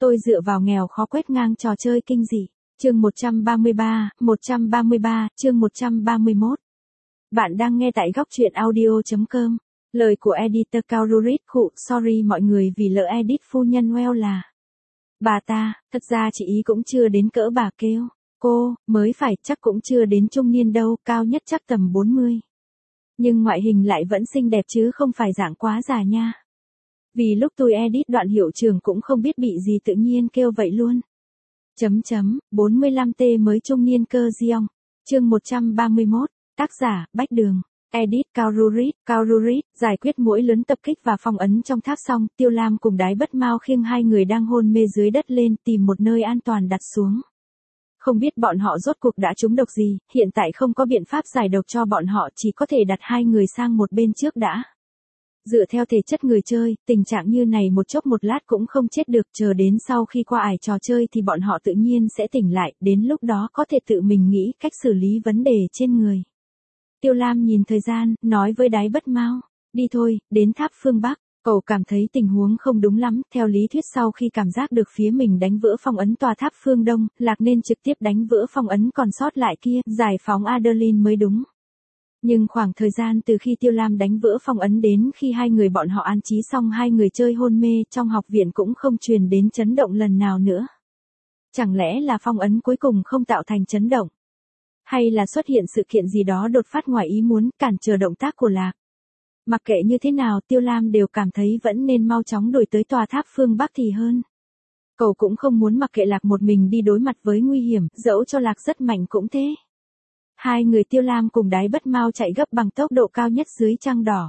Tôi dựa vào nghèo khó quét ngang trò chơi kinh dị. Chương 133, chương 131. Bạn đang nghe tại góc truyện audio.com. Lời của editor Kaururit khụ, sorry mọi người vì lỡ edit phu nhân well là. Bà ta, thật ra chị ý cũng chưa đến cỡ bà kêu. Cô, mới phải, chắc cũng chưa đến trung niên đâu, cao nhất chắc tầm 40. Nhưng ngoại hình lại vẫn xinh đẹp chứ không phải dạng quá già nha. Vì lúc tôi edit đoạn hiệu trưởng cũng không biết bị gì tự nhiên kêu vậy luôn. 45T mới trung niên cơ Giong. Chương 131, tác giả, Bách Đường. Edit Kaururit, giải quyết mỗi lớn tập kích và phong ấn trong tháp xong, Tiêu Lam cùng Đái Bất Mao khiêng hai người đang hôn mê dưới đất lên tìm một nơi an toàn đặt xuống. Không biết bọn họ rốt cuộc đã trúng độc gì, hiện tại không có biện pháp giải độc cho bọn họ, chỉ có thể đặt hai người sang một bên trước đã. Dựa theo thể chất người chơi, tình trạng như này một chốc một lát cũng không chết được, chờ đến sau khi qua ải trò chơi thì bọn họ tự nhiên sẽ tỉnh lại, đến lúc đó có thể tự mình nghĩ cách xử lý vấn đề trên người. Tiêu Lam nhìn thời gian, nói với Đái Bất Mao, đi thôi, đến tháp phương Bắc. Cậu cảm thấy tình huống không đúng lắm, theo lý thuyết sau khi cảm giác được phía mình đánh vỡ phong ấn tòa tháp phương Đông, Lạc nên trực tiếp đánh vỡ phong ấn còn sót lại kia, giải phóng Adeline mới đúng. Nhưng khoảng thời gian từ khi Tiêu Lam đánh vỡ phong ấn đến khi hai người bọn họ an trí xong hai người chơi hôn mê trong học viện cũng không truyền đến chấn động lần nào nữa. Chẳng lẽ là phong ấn cuối cùng không tạo thành chấn động? Hay là xuất hiện sự kiện gì đó đột phát ngoài ý muốn cản trở động tác của Lạc? Mặc kệ như thế nào Tiêu Lam đều cảm thấy vẫn nên mau chóng đuổi tới tòa tháp phương Bắc thì hơn. Cậu cũng không muốn mặc kệ Lạc một mình đi đối mặt với nguy hiểm, dẫu cho Lạc rất mạnh cũng thế. Hai người Tiêu Lam cùng Đái Bất Mao chạy gấp bằng tốc độ cao nhất dưới trăng đỏ.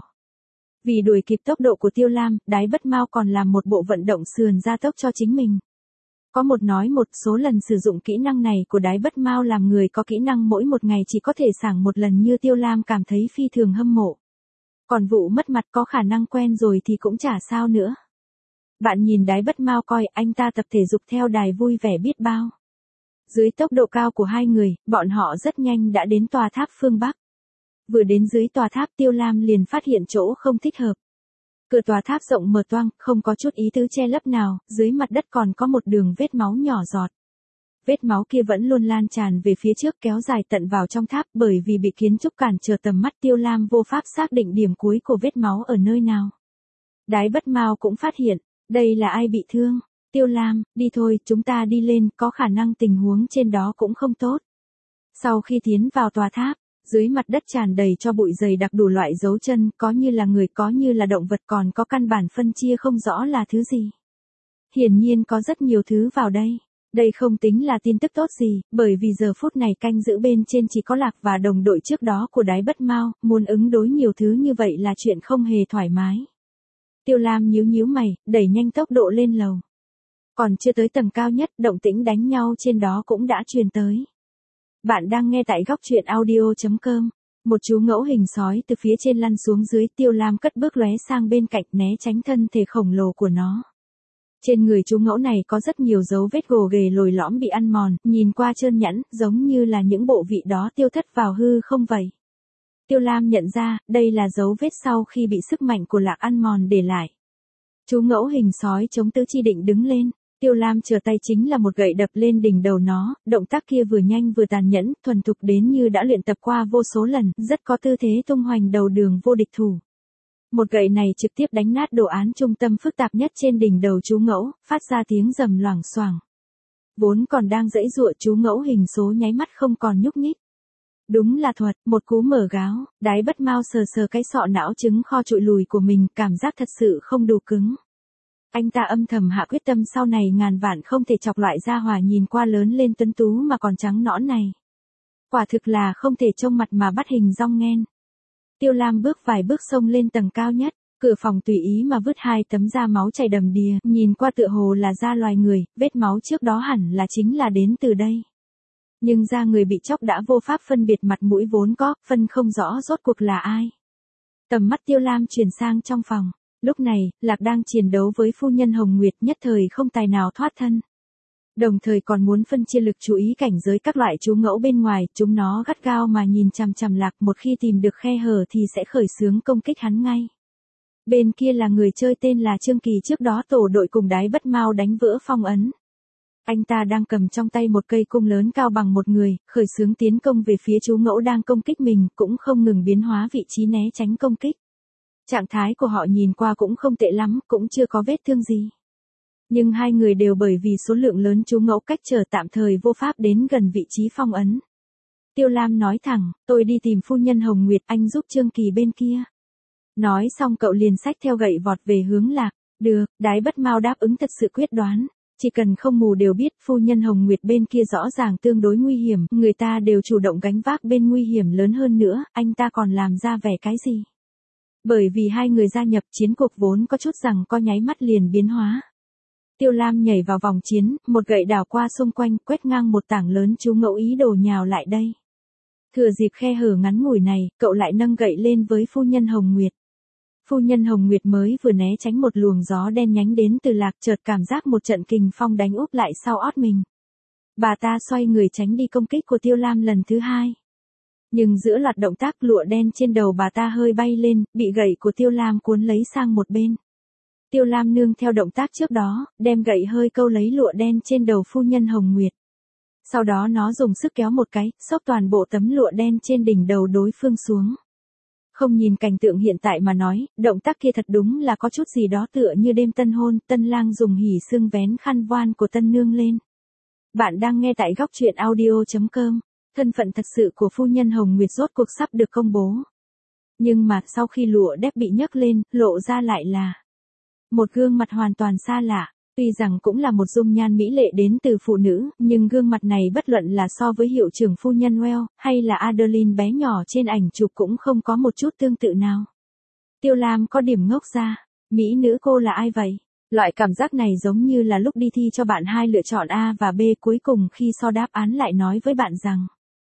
Vì đuổi kịp tốc độ của Tiêu Lam, Đái Bất Mao còn làm một bộ vận động sườn gia tốc cho chính mình. Có một nói một số lần sử dụng kỹ năng này của Đái Bất Mao làm người có kỹ năng mỗi một ngày chỉ có thể sảng một lần như Tiêu Lam cảm thấy phi thường hâm mộ. Còn vụ mất mặt có khả năng quen rồi thì cũng chả sao nữa. Bạn nhìn Đái Bất Mao coi anh ta tập thể dục theo đài vui vẻ biết bao. Dưới tốc độ cao của hai người, bọn họ rất nhanh đã đến tòa tháp phương Bắc. Vừa đến dưới tòa tháp Tiêu Lam liền phát hiện chỗ không thích hợp. Cửa tòa tháp rộng mở toang, không có chút ý tứ che lấp nào, dưới mặt đất còn có một đường vết máu nhỏ giọt. Vết máu kia vẫn luôn lan tràn về phía trước kéo dài tận vào trong tháp bởi vì bị kiến trúc cản trở tầm mắt Tiêu Lam vô pháp xác định điểm cuối của vết máu ở nơi nào. Đái Bất Mao cũng phát hiện, đây là ai bị thương. Tiêu Lam, đi thôi, chúng ta đi lên, có khả năng tình huống trên đó cũng không tốt. Sau khi tiến vào tòa tháp, dưới mặt đất tràn đầy cho bụi dày đặc đủ loại dấu chân, có như là người có như là động vật còn có căn bản phân chia không rõ là thứ gì. Hiển nhiên có rất nhiều thứ vào đây. Đây không tính là tin tức tốt gì, bởi vì giờ phút này canh giữ bên trên chỉ có Lạc và đồng đội trước đó của Đái Bất Mao, muốn ứng đối nhiều thứ như vậy là chuyện không hề thoải mái. Tiêu Lam nhíu mày, đẩy nhanh tốc độ lên lầu. Còn chưa tới tầng cao nhất, động tĩnh đánh nhau trên đó cũng đã truyền tới. Bạn đang nghe tại góc truyện audio.com. Một chú ngẫu hình sói từ phía trên lăn xuống dưới, Tiêu Lam cất bước lóe sang bên cạnh né tránh thân thể khổng lồ của nó. Trên người chú ngẫu này có rất nhiều dấu vết gồ ghề lồi lõm bị ăn mòn, nhìn qua trơn nhẵn, giống như là những bộ vị đó tiêu thất vào hư không vậy. Tiêu Lam nhận ra, đây là dấu vết sau khi bị sức mạnh của Lạc ăn mòn để lại. Chú ngẫu hình sói chống tứ chi định đứng lên. Tiêu Lam trở tay chính là một gậy đập lên đỉnh đầu nó, động tác kia vừa nhanh vừa tàn nhẫn, thuần thục đến như đã luyện tập qua vô số lần, rất có tư thế tung hoành đầu đường vô địch thủ. Một gậy này trực tiếp đánh nát đồ án trung tâm phức tạp nhất trên đỉnh đầu chú ngẫu, phát ra tiếng rầm loảng xoảng. Vốn còn đang giãy giụa chú ngẫu hình số nháy mắt không còn nhúc nhích. Đúng là thuật, một cú mở gáo, Đái Bất Mao sờ cái sọ não trứng kho trụi lùi của mình, cảm giác thật sự không đủ cứng. Anh ta âm thầm hạ quyết tâm sau này ngàn vạn không thể chọc loại gia hỏa nhìn qua lớn lên tuấn tú mà còn trắng nõn này. Quả thực là không thể trông mặt mà bắt hình dong ngen. Tiêu Lam bước vài bước xông lên tầng cao nhất, cửa phòng tùy ý mà vứt hai tấm da máu chảy đầm đìa, nhìn qua tựa hồ là da loài người, vết máu trước đó hẳn là chính là đến từ đây. Nhưng da người bị chóc đã vô pháp phân biệt mặt mũi vốn có, phân không rõ rốt cuộc là ai. Tầm mắt Tiêu Lam chuyển sang trong phòng. Lúc này, Lạc đang chiến đấu với phu nhân Hồng Nguyệt, nhất thời không tài nào thoát thân. Đồng thời còn muốn phân chia lực chú ý cảnh giới các loại chú ngẫu bên ngoài, chúng nó gắt gao mà nhìn chằm chằm Lạc, một khi tìm được khe hở thì sẽ khởi xướng công kích hắn ngay. Bên kia là người chơi tên là Trương Kỳ trước đó tổ đội cùng Đái Bất Mao đánh vỡ phong ấn. Anh ta đang cầm trong tay một cây cung lớn cao bằng một người, khởi xướng tiến công về phía chú ngẫu đang công kích mình, cũng không ngừng biến hóa vị trí né tránh công kích. Trạng thái của họ nhìn qua cũng không tệ lắm, cũng chưa có vết thương gì. Nhưng hai người đều bởi vì số lượng lớn chú ngẫu cách trở tạm thời vô pháp đến gần vị trí phong ấn. Tiêu Lam nói thẳng, tôi đi tìm phu nhân Hồng Nguyệt, anh giúp Trương Kỳ bên kia. Nói xong cậu liền xách theo gậy vọt về hướng Lạc. Được, Đái Bất Mao đáp ứng thật sự quyết đoán. Chỉ cần không mù đều biết phu nhân Hồng Nguyệt bên kia rõ ràng tương đối nguy hiểm, người ta đều chủ động gánh vác bên nguy hiểm lớn hơn nữa, anh ta còn làm ra vẻ cái gì? Bởi vì hai người gia nhập chiến cuộc vốn có chút rằng co nháy mắt liền biến hóa. Tiêu Lam nhảy vào vòng chiến, một gậy đảo qua xung quanh, quét ngang một tảng lớn chú ngẫu ý đồ nhào lại đây. Thừa dịp khe hở ngắn ngủi này, cậu lại nâng gậy lên với phu nhân Hồng Nguyệt. Phu nhân Hồng Nguyệt mới vừa né tránh một luồng gió đen nhánh đến từ Lạc, chợt cảm giác một trận kình phong đánh úp lại sau ót mình. Bà ta xoay người tránh đi công kích của Tiêu Lam lần thứ hai. Nhưng giữa loạt động tác lụa đen trên đầu bà ta hơi bay lên, bị gậy của Tiêu Lam cuốn lấy sang một bên. Tiêu Lam nương theo động tác trước đó, đem gậy hơi câu lấy lụa đen trên đầu phu nhân Hồng Nguyệt. Sau đó nó dùng sức kéo một cái, xốc toàn bộ tấm lụa đen trên đỉnh đầu đối phương xuống. Không nhìn cảnh tượng hiện tại mà nói, động tác kia thật đúng là có chút gì đó tựa như đêm tân hôn, tân lang dùng hỉ xương vén khăn voan của tân nương lên. Bạn đang nghe tại góc truyện audio.com. Thân phận thật sự của phu nhân Hồng Nguyệt rốt cuộc sắp được công bố. Nhưng mà sau khi lụa đép bị nhấc lên, lộ ra lại là một gương mặt hoàn toàn xa lạ. Tuy rằng cũng là một dung nhan mỹ lệ đến từ phụ nữ, nhưng gương mặt này bất luận là so với hiệu trưởng phu nhân Well, hay là Adeline bé nhỏ trên ảnh chụp cũng không có một chút tương tự nào. Tiêu Lam có điểm ngốc ra, mỹ nữ cô là ai vậy? Loại cảm giác này giống như là lúc đi thi cho bạn hai lựa chọn A và B, cuối cùng khi so đáp án lại nói với bạn rằng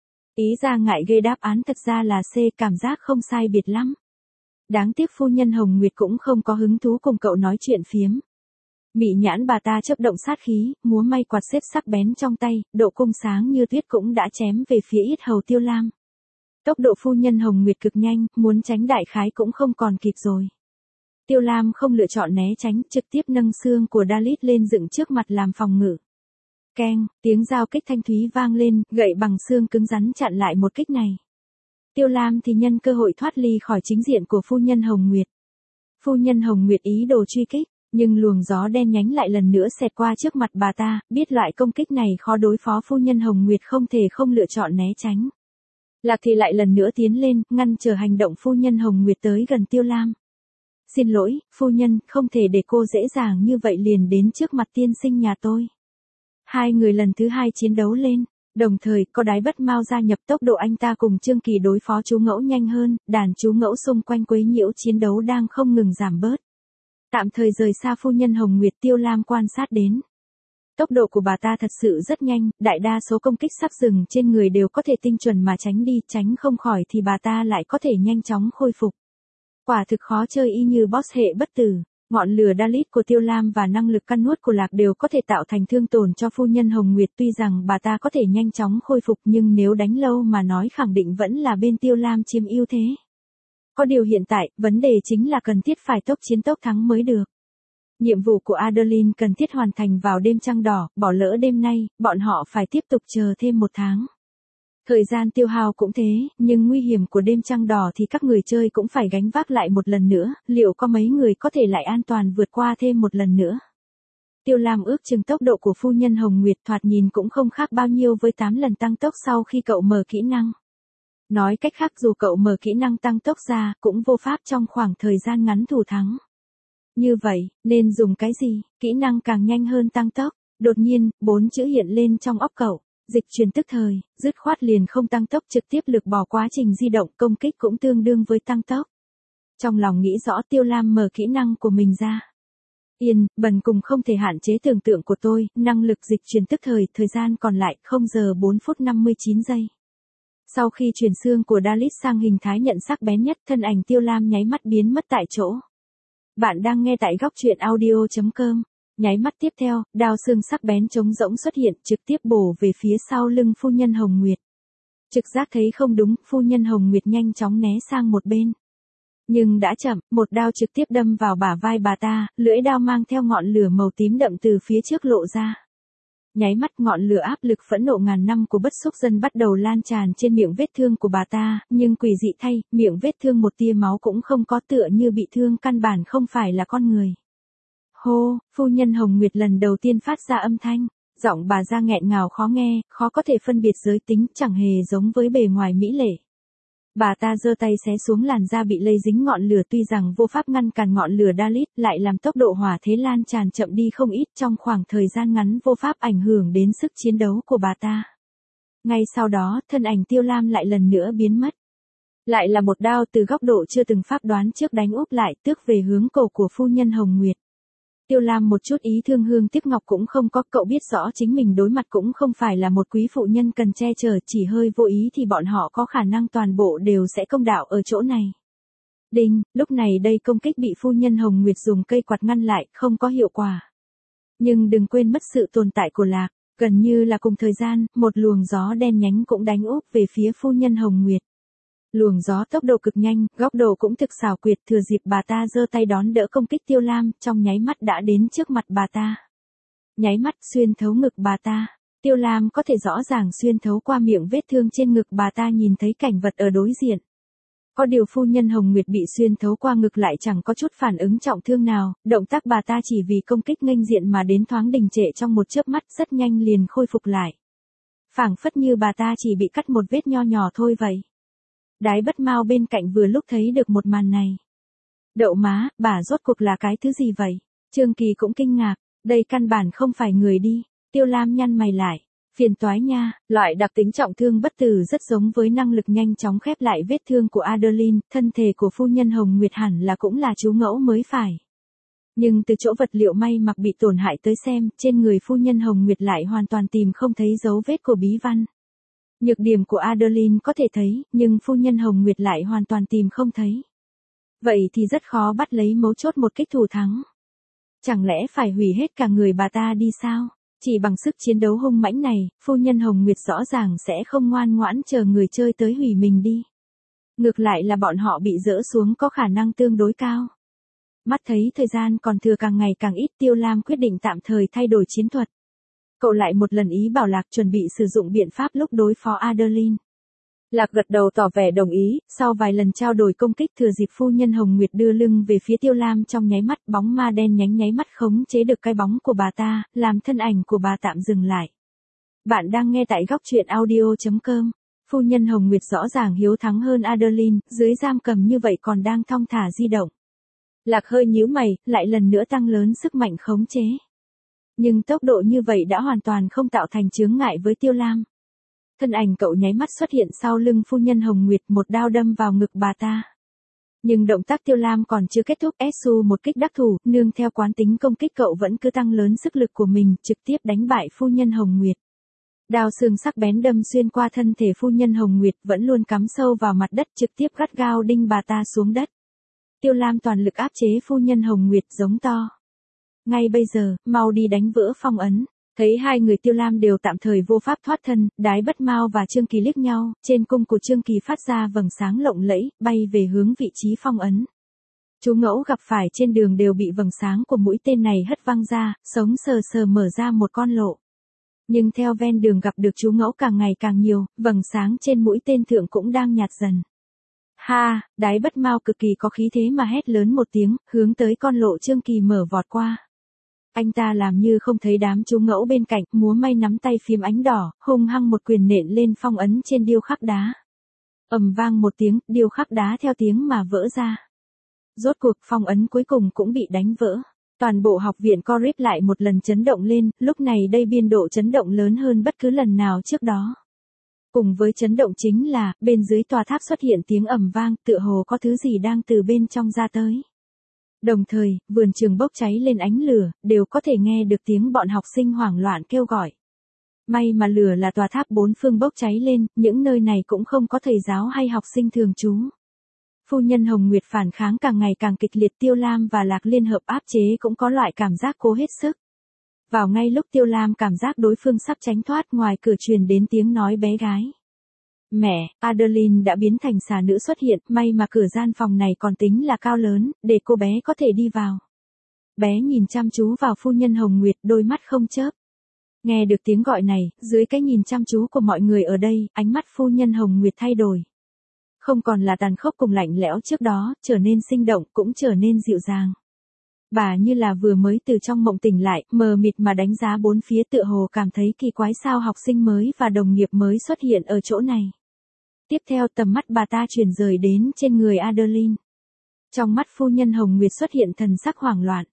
ý ra ngại ghê, đáp án thật ra là C, cảm giác không sai biệt lắm. Đáng tiếc phu nhân Hồng Nguyệt cũng không có hứng thú cùng cậu nói chuyện phiếm. Mị nhãn bà ta chớp động sát khí, múa may quạt xếp sắc bén trong tay, độ cung sáng như tuyết cũng đã chém về phía yết hầu Tiêu Lam. Tốc độ phu nhân Hồng Nguyệt cực nhanh, muốn tránh đại khái cũng không còn kịp rồi. Tiêu Lam không lựa chọn né tránh, trực tiếp nâng xương của Dalit lên dựng trước mặt làm phòng ngự. Keng, tiếng giao kích thanh thúy vang lên, gậy bằng xương cứng rắn chặn lại một kích này. Tiêu Lam thì nhân cơ hội thoát ly khỏi chính diện của phu nhân Hồng Nguyệt. Phu nhân Hồng Nguyệt ý đồ truy kích, nhưng luồng gió đen nhánh lại lần nữa xẹt qua trước mặt bà ta, biết loại công kích này khó đối phó, phu nhân Hồng Nguyệt không thể không lựa chọn né tránh. Lạc thì lại lần nữa tiến lên, ngăn chờ hành động phu nhân Hồng Nguyệt tới gần Tiêu Lam. Xin lỗi, phu nhân, không thể để cô dễ dàng như vậy liền đến trước mặt tiên sinh nhà tôi. Hai người lần thứ hai chiến đấu lên, đồng thời có Đái Bất Mao gia nhập, tốc độ anh ta cùng Trương Kỳ đối phó chú ngẫu nhanh hơn, đàn chú ngẫu xung quanh quấy nhiễu chiến đấu đang không ngừng giảm bớt. Tạm thời rời xa phu nhân Hồng Nguyệt, Tiêu Lam quan sát đến. Tốc độ của bà ta thật sự rất nhanh, đại đa số công kích sắc rừng trên người đều có thể tinh chuẩn mà tránh đi, tránh không khỏi thì bà ta lại có thể nhanh chóng khôi phục. Quả thực khó chơi, y như boss hệ bất tử. Ngọn lửa Dalit của Tiêu Lam và năng lực căn nuốt của Lạc đều có thể tạo thành thương tổn cho phu nhân Hồng Nguyệt, tuy rằng bà ta có thể nhanh chóng khôi phục nhưng nếu đánh lâu mà nói khẳng định vẫn là bên Tiêu Lam chiếm ưu thế. Có điều hiện tại, vấn đề chính là cần thiết phải tốc chiến tốc thắng mới được. Nhiệm vụ của Adeline cần thiết hoàn thành vào đêm trăng đỏ, bỏ lỡ đêm nay, bọn họ phải tiếp tục chờ thêm 1 tháng. Thời gian tiêu hao cũng thế, nhưng nguy hiểm của đêm trăng đỏ thì các người chơi cũng phải gánh vác lại một lần nữa, liệu có mấy người có thể lại an toàn vượt qua thêm một lần nữa. Tiêu Lam ước chừng tốc độ của phu nhân Hồng Nguyệt thoạt nhìn cũng không khác bao nhiêu với 8 lần tăng tốc sau khi cậu mở kỹ năng. Nói cách khác, dù cậu mở kỹ năng tăng tốc ra, cũng vô pháp trong khoảng thời gian ngắn thủ thắng. Như vậy, nên dùng cái gì? Kỹ năng càng nhanh hơn tăng tốc. Đột nhiên, 4 chữ hiện lên trong óc cậu. Dịch chuyển tức thời, dứt khoát liền không tăng tốc, trực tiếp lược bỏ quá trình di động, công kích cũng tương đương với tăng tốc. Trong lòng nghĩ rõ, Tiêu Lam mở kỹ năng của mình ra. Yên, bần cùng không thể hạn chế tưởng tượng của tôi, năng lực dịch chuyển tức thời, thời gian còn lại 0 giờ 4 phút 59 giây. Sau khi chuyển xương của Dalit sang hình thái nhận sắc bén nhất, thân ảnh Tiêu Lam nháy mắt biến mất tại chỗ. Bạn đang nghe tại góc truyện audio.com. Nháy mắt tiếp theo, đao xương sắc bén trống rỗng xuất hiện, trực tiếp bổ về phía sau lưng phu nhân Hồng Nguyệt. Trực giác thấy không đúng, phu nhân Hồng Nguyệt nhanh chóng né sang một bên. Nhưng đã chậm, một đao trực tiếp đâm vào bả vai bà ta, lưỡi đao mang theo ngọn lửa màu tím đậm từ phía trước lộ ra. Nháy mắt ngọn lửa áp lực phẫn nộ ngàn năm của bất xúc dân bắt đầu lan tràn trên miệng vết thương của bà ta, nhưng quỷ dị thay, miệng vết thương một tia máu cũng không có, tựa như bị thương căn bản không phải là con người. Hô, phu nhân Hồng Nguyệt lần đầu tiên phát ra âm thanh, giọng bà ra nghẹn ngào khó nghe, khó có thể phân biệt giới tính, chẳng hề giống với bề ngoài mỹ lệ. Bà ta giơ tay xé xuống làn da bị lây dính ngọn lửa, tuy rằng vô pháp ngăn cản ngọn lửa Dalit, lại làm tốc độ hỏa thế lan tràn chậm đi không ít, trong khoảng thời gian ngắn vô pháp ảnh hưởng đến sức chiến đấu của bà ta. Ngay sau đó, thân ảnh Tiêu Lam lại lần nữa biến mất. Lại là một đao từ góc độ chưa từng phán đoán trước đánh úp lại, tước về hướng cổ của phu nhân Hồng Nguyệt. Tiêu Lam một chút ý thương hương tiếc ngọc cũng không có, cậu biết rõ chính mình đối mặt cũng không phải là một quý phụ nhân cần che chở, chỉ hơi vô ý thì bọn họ có khả năng toàn bộ đều sẽ công đạo ở chỗ này. Đinh, lúc này đây công kích bị phu nhân Hồng Nguyệt dùng cây quạt ngăn lại, không có hiệu quả. Nhưng đừng quên mất sự tồn tại của Lạc, gần như là cùng thời gian, một luồng gió đen nhánh cũng đánh úp về phía phu nhân Hồng Nguyệt. Luồng gió tốc độ cực nhanh, góc độ cũng thực xảo quyệt, thừa dịp bà ta giơ tay đón đỡ công kích Tiêu Lam, trong nháy mắt đã đến trước mặt bà ta. Nháy mắt xuyên thấu ngực bà ta, Tiêu Lam có thể rõ ràng xuyên thấu qua miệng vết thương trên ngực bà ta, nhìn thấy cảnh vật ở đối diện. Có điều phu nhân Hồng Nguyệt bị xuyên thấu qua ngực lại chẳng có chút phản ứng trọng thương nào, động tác bà ta chỉ vì công kích nghênh diện mà đến thoáng đình trệ trong một chớp mắt, rất nhanh liền khôi phục lại. Phảng phất như bà ta chỉ bị cắt một vết nho nhỏ thôi vậy. Đái Bất Mao bên cạnh vừa lúc thấy được một màn này. Đậu má, bà rốt cuộc là cái thứ gì vậy? Trương Kỳ cũng kinh ngạc, đây căn bản không phải người đi. Tiêu Lam nhăn mày lại, phiền toái nha, loại đặc tính trọng thương bất tử rất giống với năng lực nhanh chóng khép lại vết thương của Adeline, thân thể của phu nhân Hồng Nguyệt hẳn là cũng là chú ngẫu mới phải. Nhưng từ chỗ vật liệu may mặc bị tổn hại tới xem, trên người phu nhân Hồng Nguyệt lại hoàn toàn tìm không thấy dấu vết của bí văn. Nhược điểm của Adeline có thể thấy, nhưng phu nhân Hồng Nguyệt lại hoàn toàn tìm không thấy. Vậy thì rất khó bắt lấy mấu chốt một kích thủ thắng. Chẳng lẽ phải hủy hết cả người bà ta đi sao? Chỉ bằng sức chiến đấu hung mãnh này, phu nhân Hồng Nguyệt rõ ràng sẽ không ngoan ngoãn chờ người chơi tới hủy mình đi. Ngược lại là bọn họ bị dỡ xuống có khả năng tương đối cao. Mắt thấy thời gian còn thừa càng ngày càng ít, Tiêu Lam quyết định tạm thời thay đổi chiến thuật. Cậu lại một lần ý bảo Lạc chuẩn bị sử dụng biện pháp lúc đối phó Adeline. Lạc gật đầu tỏ vẻ đồng ý, sau vài lần trao đổi công kích, thừa dịp phu nhân Hồng Nguyệt đưa lưng về phía Tiêu Lam, trong nháy mắt bóng ma đen nhánh nháy mắt khống chế được cái bóng của bà ta, làm thân ảnh của bà tạm dừng lại. Bạn đang nghe tại góc truyện audio.com. Phu nhân Hồng Nguyệt rõ ràng hiếu thắng hơn Adeline, dưới giam cầm như vậy còn đang thong thả di động. Lạc hơi nhíu mày, lại lần nữa tăng lớn sức mạnh khống chế. Nhưng tốc độ như vậy đã hoàn toàn không tạo thành chướng ngại với Tiêu Lam. Thân ảnh cậu nháy mắt xuất hiện sau lưng phu nhân Hồng Nguyệt, một đao đâm vào ngực bà ta. Nhưng động tác Tiêu Lam còn chưa kết thúc, Su một kích đắc thủ, nương theo quán tính công kích cậu vẫn cứ tăng lớn sức lực của mình, trực tiếp đánh bại phu nhân Hồng Nguyệt. Đao xương sắc bén đâm xuyên qua thân thể phu nhân Hồng Nguyệt, vẫn luôn cắm sâu vào mặt đất, trực tiếp gắt gao đinh bà ta xuống đất. Tiêu Lam toàn lực áp chế phu nhân Hồng Nguyệt, giống to. Ngay bây giờ, mau đi đánh vỡ phong ấn. Thấy hai người Tiêu Lam đều tạm thời vô pháp thoát thân, Đái Bất Mao và Trương Kỳ liếc nhau, trên cung của Trương Kỳ phát ra vầng sáng lộng lẫy, bay về hướng vị trí phong ấn. Chú ngẫu gặp phải trên đường đều bị vầng sáng của mũi tên này hất văng ra, sống sờ sờ mở ra một con lộ. Nhưng theo ven đường gặp được chú ngẫu càng ngày càng nhiều, vầng sáng trên mũi tên thượng cũng đang nhạt dần. Ha, Đái Bất Mao cực kỳ có khí thế mà hét lớn một tiếng, hướng tới con lộ Trương Kỳ mở vọt qua. Anh ta làm như không thấy đám chú ngẫu bên cạnh, múa may nắm tay phím ánh đỏ, hung hăng một quyền nện lên phong ấn trên điêu khắc đá. Ầm vang một tiếng, điêu khắc đá theo tiếng mà vỡ ra. Rốt cuộc phong ấn cuối cùng cũng bị đánh vỡ. Toàn bộ học viện Corip lại một lần chấn động lên, lúc này đây biên độ chấn động lớn hơn bất cứ lần nào trước đó. Cùng với chấn động chính là, bên dưới tòa tháp xuất hiện tiếng ầm vang, tựa hồ có thứ gì đang từ bên trong ra tới. Đồng thời, vườn trường bốc cháy lên ánh lửa, đều có thể nghe được tiếng bọn học sinh hoảng loạn kêu gọi. May mà lửa là tòa tháp bốn phương bốc cháy lên, những nơi này cũng không có thầy giáo hay học sinh thường trú. Phu nhân Hồng Nguyệt phản kháng càng ngày càng kịch liệt, Tiêu Lam và Lạc liên hợp áp chế cũng có loại cảm giác cố hết sức. Vào ngay lúc Tiêu Lam cảm giác đối phương sắp tránh thoát, ngoài cửa truyền đến tiếng nói bé gái. Mẹ, Adeline đã biến thành xà nữ xuất hiện, may mà cửa gian phòng này còn tính là cao lớn, để cô bé có thể đi vào. Bé nhìn chăm chú vào phu nhân Hồng Nguyệt, đôi mắt không chớp. Nghe được tiếng gọi này, dưới cái nhìn chăm chú của mọi người ở đây, ánh mắt phu nhân Hồng Nguyệt thay đổi. Không còn là tàn khốc cùng lạnh lẽo trước đó, trở nên sinh động, cũng trở nên dịu dàng. Bà như là vừa mới từ trong mộng tỉnh lại, mờ mịt mà đánh giá bốn phía, tựa hồ cảm thấy kỳ quái sao học sinh mới và đồng nghiệp mới xuất hiện ở chỗ này. Tiếp theo tầm mắt bà ta chuyển rời đến trên người Adeline. Trong mắt phu nhân Hồng Nguyệt xuất hiện thần sắc hoảng loạn.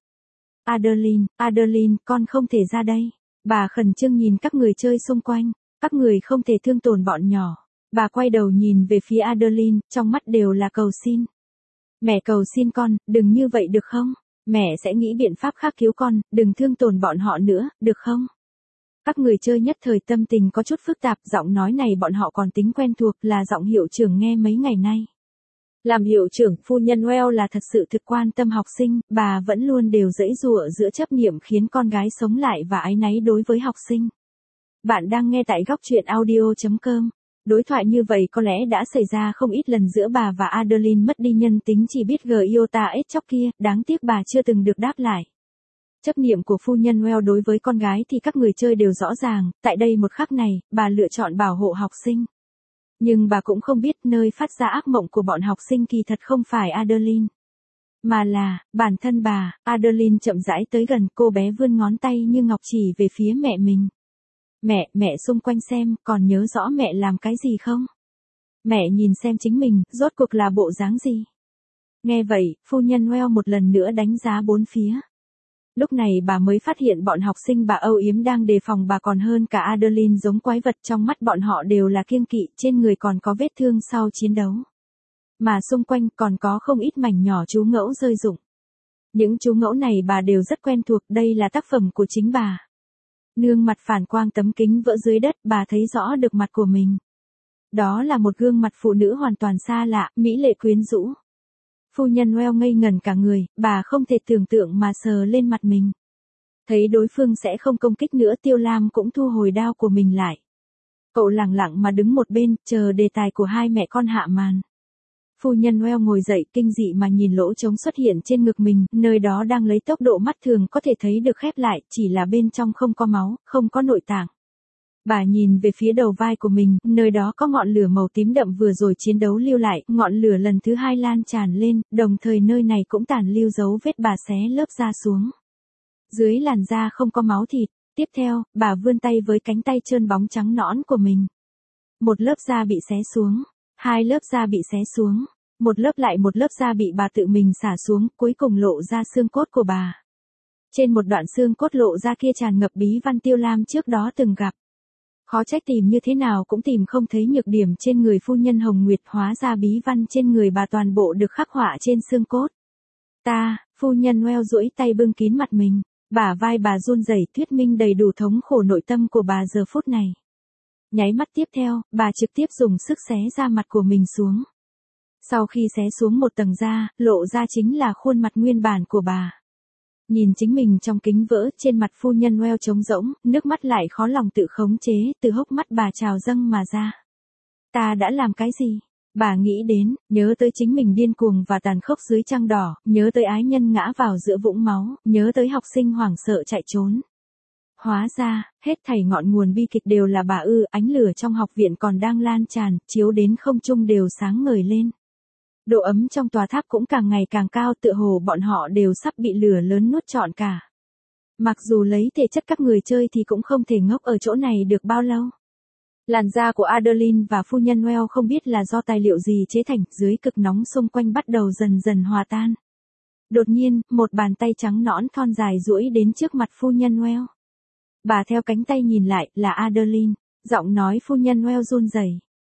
Adeline, con không thể ra đây. Bà khẩn trương nhìn các người chơi xung quanh. Các người không thể thương tổn bọn nhỏ. Bà quay đầu nhìn về phía Adeline, trong mắt đều là cầu xin. Mẹ cầu xin con, đừng như vậy được không? Mẹ sẽ nghĩ biện pháp khác cứu con, đừng thương tổn bọn họ nữa, được không? Các người chơi nhất thời tâm tình có chút phức tạp, giọng nói này bọn họ còn tính quen thuộc, là giọng hiệu trưởng nghe mấy ngày nay. Làm hiệu trưởng, phu nhân Well là thật sự thực quan tâm học sinh, bà vẫn luôn đều giãy giụa giữa chấp niệm khiến con gái sống lại và áy náy đối với học sinh. Bạn đang nghe tại góc truyện audio.com. Đối thoại như vậy có lẽ đã xảy ra không ít lần giữa bà và Adeline, mất đi nhân tính chỉ biết iota ết chóc kia, đáng tiếc bà chưa từng được đáp lại. Chấp niệm của phu nhân Well đối với con gái thì các người chơi đều rõ ràng, tại đây một khắc này, bà lựa chọn bảo hộ học sinh. Nhưng bà cũng không biết nơi phát ra ác mộng của bọn học sinh kỳ thật không phải Adeline, mà là bản thân bà. Adeline chậm rãi tới gần, cô bé vươn ngón tay như ngọc chỉ về phía mẹ mình. Mẹ xung quanh xem, còn nhớ rõ mẹ làm cái gì không? Mẹ nhìn xem chính mình, rốt cuộc là bộ dáng gì? Nghe vậy, phu nhân Well một lần nữa đánh giá bốn phía. Lúc này bà mới phát hiện bọn học sinh bà âu yếm đang đề phòng bà còn hơn cả Adeline, giống quái vật, trong mắt bọn họ đều là kiêng kỵ, trên người còn có vết thương sau chiến đấu. Mà xung quanh còn có không ít mảnh nhỏ chú ngẫu rơi rụng. Những chú ngẫu này bà đều rất quen thuộc, đây là tác phẩm của chính bà. Nương mặt phản quang tấm kính vỡ dưới đất, bà thấy rõ được mặt của mình. Đó là một gương mặt phụ nữ hoàn toàn xa lạ, mỹ lệ quyến rũ. Phu nhân Well ngây ngẩn cả người, bà không thể tưởng tượng mà sờ lên mặt mình. Thấy đối phương sẽ không công kích nữa, Tiêu Lam cũng thu hồi đao của mình lại. Cậu lặng lặng mà đứng một bên, chờ đề tài của hai mẹ con hạ màn. Phu nhân Well ngồi dậy, kinh dị mà nhìn lỗ trống xuất hiện trên ngực mình, nơi đó đang lấy tốc độ mắt thường có thể thấy được khép lại, chỉ là bên trong không có máu, không có nội tạng. Bà nhìn về phía đầu vai của mình, nơi đó có ngọn lửa màu tím đậm vừa rồi chiến đấu lưu lại, ngọn lửa lần thứ hai lan tràn lên, đồng thời nơi này cũng tàn lưu dấu vết bà xé lớp da xuống. Dưới làn da không có máu thịt. Tiếp theo, bà vươn tay với cánh tay trơn bóng trắng nõn của mình. Một lớp da bị xé xuống, hai lớp da bị xé xuống, một lớp lại một lớp da bị bà tự mình xả xuống, cuối cùng lộ ra xương cốt của bà. Trên một đoạn xương cốt lộ ra kia tràn ngập bí văn Tiêu Lam trước đó từng gặp. Khó trách tìm như thế nào cũng tìm không thấy nhược điểm trên người phu nhân Hồng Nguyệt, hóa ra bí văn trên người bà toàn bộ được khắc họa trên xương cốt. Phu nhân Well duỗi tay bưng kín mặt mình, bả vai bà run rẩy, thuyết minh đầy đủ thống khổ nội tâm của bà giờ phút này. Nháy mắt tiếp theo, bà trực tiếp dùng sức xé da mặt của mình xuống. Sau khi xé xuống một tầng da, lộ ra chính là khuôn mặt nguyên bản của bà. Nhìn chính mình trong kính vỡ, trên mặt phu nhân Well trống rỗng, nước mắt lại khó lòng tự khống chế, từ hốc mắt bà trào dâng mà ra. Ta đã làm cái gì? Bà nghĩ đến, nhớ tới chính mình điên cuồng và tàn khốc dưới trăng đỏ, nhớ tới ái nhân ngã vào giữa vũng máu, nhớ tới học sinh hoảng sợ chạy trốn. Hóa ra, hết thảy ngọn nguồn bi kịch đều là bà ánh lửa trong học viện còn đang lan tràn, chiếu đến không trung đều sáng ngời lên. Độ ấm trong tòa tháp cũng càng ngày càng cao, tựa hồ bọn họ đều sắp bị lửa lớn nuốt trọn cả. Mặc dù lấy thể chất các người chơi thì cũng không thể ngốc ở chỗ này được bao lâu. Làn da của Adeline và phu nhân Well không biết là do tài liệu gì chế thành, dưới cực nóng xung quanh bắt đầu dần dần hòa tan. Đột nhiên, một bàn tay trắng nõn thon dài duỗi đến trước mặt phu nhân Well. Bà theo cánh tay nhìn lại, là Adeline. Giọng nói phu nhân Well run rẩy.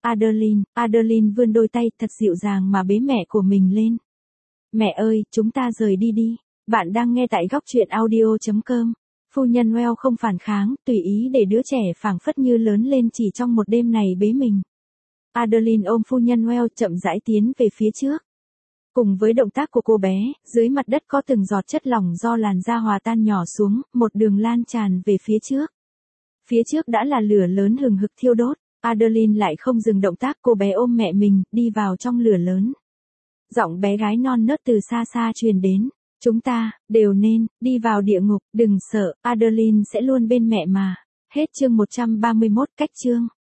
Adeline vươn đôi tay thật dịu dàng mà bế mẹ của mình lên. Mẹ ơi, chúng ta rời đi đi. Bạn đang nghe tại góc truyện audio.com. Phu nhân Well không phản kháng, tùy ý để đứa trẻ phảng phất như lớn lên chỉ trong một đêm này bế mình. Adeline ôm phu nhân Well chậm rãi tiến về phía trước. Cùng với động tác của cô bé, dưới mặt đất có từng giọt chất lỏng do làn da hòa tan nhỏ xuống, một đường lan tràn về phía trước. Phía trước đã là lửa lớn hừng hực thiêu đốt. Adeline lại không dừng động tác, cô bé ôm mẹ mình, đi vào trong lửa lớn. Giọng bé gái non nớt từ xa xa truyền đến. Chúng ta, đều nên, đi vào địa ngục, đừng sợ, Adeline sẽ luôn bên mẹ mà. Hết chương 131, cách chương.